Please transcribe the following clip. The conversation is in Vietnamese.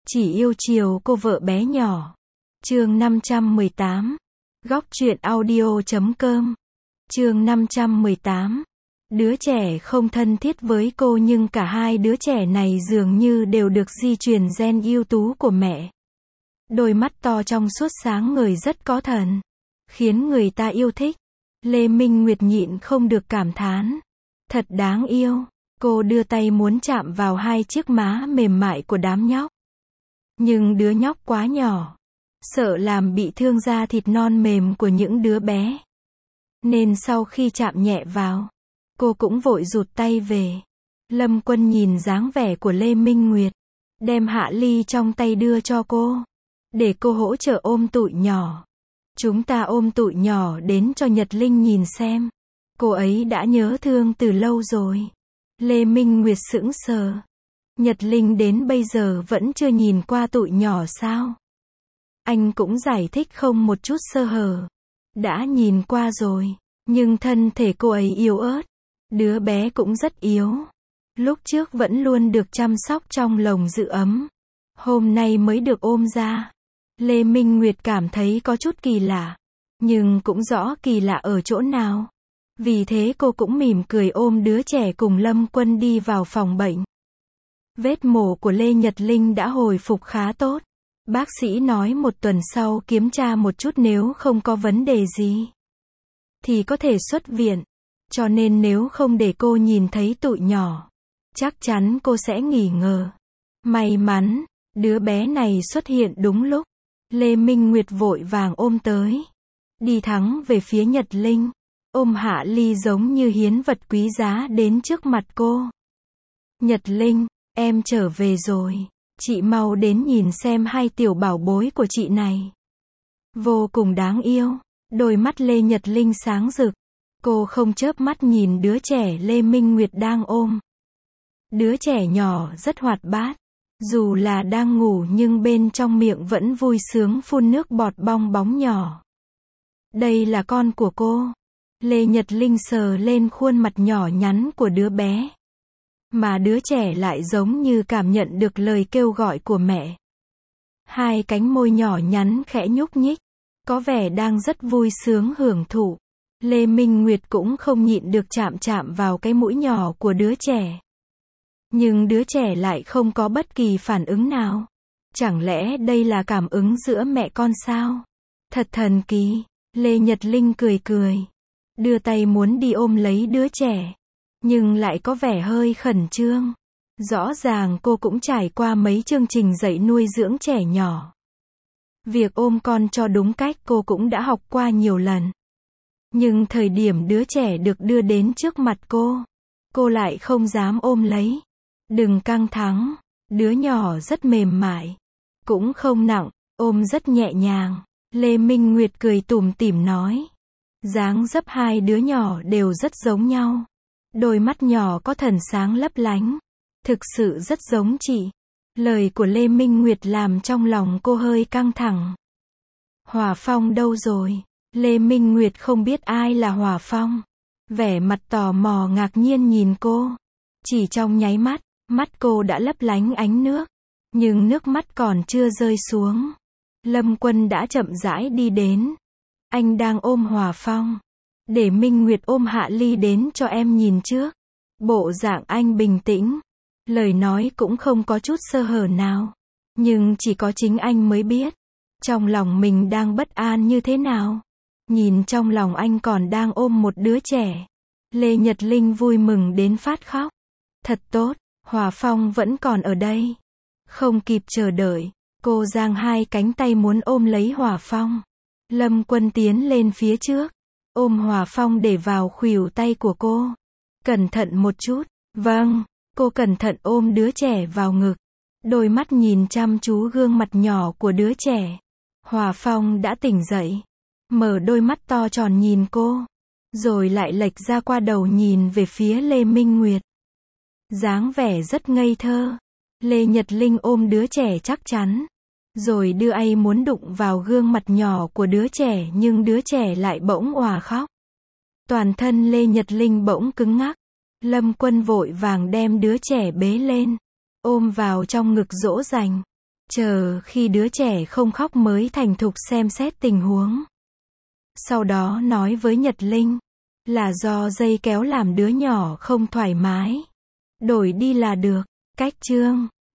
Chỉ yêu chiều cô vợ bé nhỏ. Chương 518. Góc truyện audio.com. Chương 518. Đứa trẻ không thân thiết với cô nhưng cả hai đứa trẻ này dường như đều được di truyền gen ưu tú của mẹ. Đôi mắt to trong suốt sáng ngời rất có thần, khiến người ta yêu thích. Lê Minh Nguyệt nhịn không được cảm thán. Thật đáng yêu. Cô đưa tay muốn chạm vào hai chiếc má mềm mại của đám nhóc. Nhưng đứa nhóc quá nhỏ, sợ làm bị thương da thịt non mềm của những đứa bé. Nên sau khi chạm nhẹ vào, cô cũng vội rụt tay về. Lâm Quân nhìn dáng vẻ của Lê Minh Nguyệt, đem Hạ Ly trong tay đưa cho cô, để cô hỗ trợ ôm tụi nhỏ. Chúng ta ôm tụi nhỏ đến cho Nhật Linh nhìn xem. Cô ấy đã nhớ thương từ lâu rồi. Lê Minh Nguyệt sững sờ. Nhật Linh đến bây giờ vẫn chưa nhìn qua tụi nhỏ sao? Anh cũng giải thích không một chút sơ hở. Đã nhìn qua rồi, nhưng thân thể cô ấy yếu ớt. Đứa bé cũng rất yếu. Lúc trước vẫn luôn được chăm sóc trong lồng giữ ấm. Hôm nay mới được ôm ra. Lê Minh Nguyệt cảm thấy có chút kỳ lạ. Nhưng cũng rõ kỳ lạ ở chỗ nào. Vì thế cô cũng mỉm cười ôm đứa trẻ cùng Lâm Quân đi vào phòng bệnh. Vết mổ của Lê Nhật Linh đã hồi phục khá tốt. Bác sĩ nói một tuần sau kiểm tra một chút, nếu không có vấn đề gì thì có thể xuất viện. Cho nên nếu không để cô nhìn thấy tụi nhỏ, chắc chắn cô sẽ nghỉ ngờ. May mắn, đứa bé này xuất hiện đúng lúc. Lê Minh Nguyệt vội vàng ôm tới. Đi thẳng về phía Nhật Linh. Ôm Hạ Ly giống như hiến vật quý giá đến trước mặt cô. Nhật Linh, em trở về rồi. Chị mau đến nhìn xem hai tiểu bảo bối của chị này. Vô cùng đáng yêu. Đôi mắt Lê Nhật Linh sáng rực. Cô không chớp mắt nhìn đứa trẻ Lê Minh Nguyệt đang ôm. Đứa trẻ nhỏ rất hoạt bát. Dù là đang ngủ nhưng bên trong miệng vẫn vui sướng phun nước bọt bong bóng nhỏ. Đây là con của cô. Lê Nhật Linh sờ lên khuôn mặt nhỏ nhắn của đứa bé. Mà đứa trẻ lại giống như cảm nhận được lời kêu gọi của mẹ. Hai cánh môi nhỏ nhắn khẽ nhúc nhích. Có vẻ đang rất vui sướng hưởng thụ. Lê Minh Nguyệt cũng không nhịn được chạm vào cái mũi nhỏ của đứa trẻ. Nhưng đứa trẻ lại không có bất kỳ phản ứng nào. Chẳng lẽ đây là cảm ứng giữa mẹ con sao? Thật thần kỳ. Lê Nhật Linh cười cười. Đưa tay muốn đi ôm lấy đứa trẻ. Nhưng lại có vẻ hơi khẩn trương. Rõ ràng cô cũng trải qua mấy chương trình dạy nuôi dưỡng trẻ nhỏ. Việc ôm con cho đúng cách cô cũng đã học qua nhiều lần. Nhưng thời điểm đứa trẻ được đưa đến trước mặt cô lại không dám ôm lấy. Đừng căng thẳng, đứa nhỏ rất mềm mại. Cũng không nặng, ôm rất nhẹ nhàng. Lê Minh Nguyệt cười tủm tỉm nói. Dáng dấp hai đứa nhỏ đều rất giống nhau. Đôi mắt nhỏ có thần sáng lấp lánh. Thực sự rất giống chị. Lời của Lê Minh Nguyệt làm trong lòng cô hơi căng thẳng. Hòa Phong đâu rồi? Lê Minh Nguyệt không biết ai là Hòa Phong. Vẻ mặt tò mò ngạc nhiên nhìn cô. Chỉ trong nháy mắt, mắt cô đã lấp lánh ánh nước. Nhưng nước mắt còn chưa rơi xuống. Lâm Quân đã chậm rãi đi đến. Anh đang ôm Hòa Phong. Để Minh Nguyệt ôm Hạ Ly đến cho em nhìn trước. Bộ dạng anh bình tĩnh. Lời nói cũng không có chút sơ hở nào. Nhưng chỉ có chính anh mới biết. Trong lòng mình đang bất an như thế nào. Nhìn trong lòng anh còn đang ôm một đứa trẻ. Lê Nhật Linh vui mừng đến phát khóc. Thật tốt, Hòa Phong vẫn còn ở đây. Không kịp chờ đợi, cô giang hai cánh tay muốn ôm lấy Hòa Phong. Lâm Quân tiến lên phía trước. Ôm Hòa Phong để vào khuỷu tay của cô. Cẩn thận một chút. Vâng. Cô cẩn thận ôm đứa trẻ vào ngực. Đôi mắt nhìn chăm chú gương mặt nhỏ của đứa trẻ. Hòa Phong đã tỉnh dậy. Mở đôi mắt to tròn nhìn cô. Rồi lại lệch ra qua đầu nhìn về phía Lê Minh Nguyệt. Dáng vẻ rất ngây thơ. Lê Nhật Linh ôm đứa trẻ chắc chắn. Rồi đưa tay muốn đụng vào gương mặt nhỏ của đứa trẻ nhưng đứa trẻ lại bỗng òa khóc. Toàn thân Lê Nhật Linh bỗng cứng ngắc. Lâm Quân vội vàng đem đứa trẻ bế lên. Ôm vào trong ngực dỗ dành. Chờ khi đứa trẻ không khóc mới thành thục xem xét tình huống. Sau đó nói với Nhật Linh, là do dây kéo làm đứa nhỏ không thoải mái. Đổi đi là được. Cách chương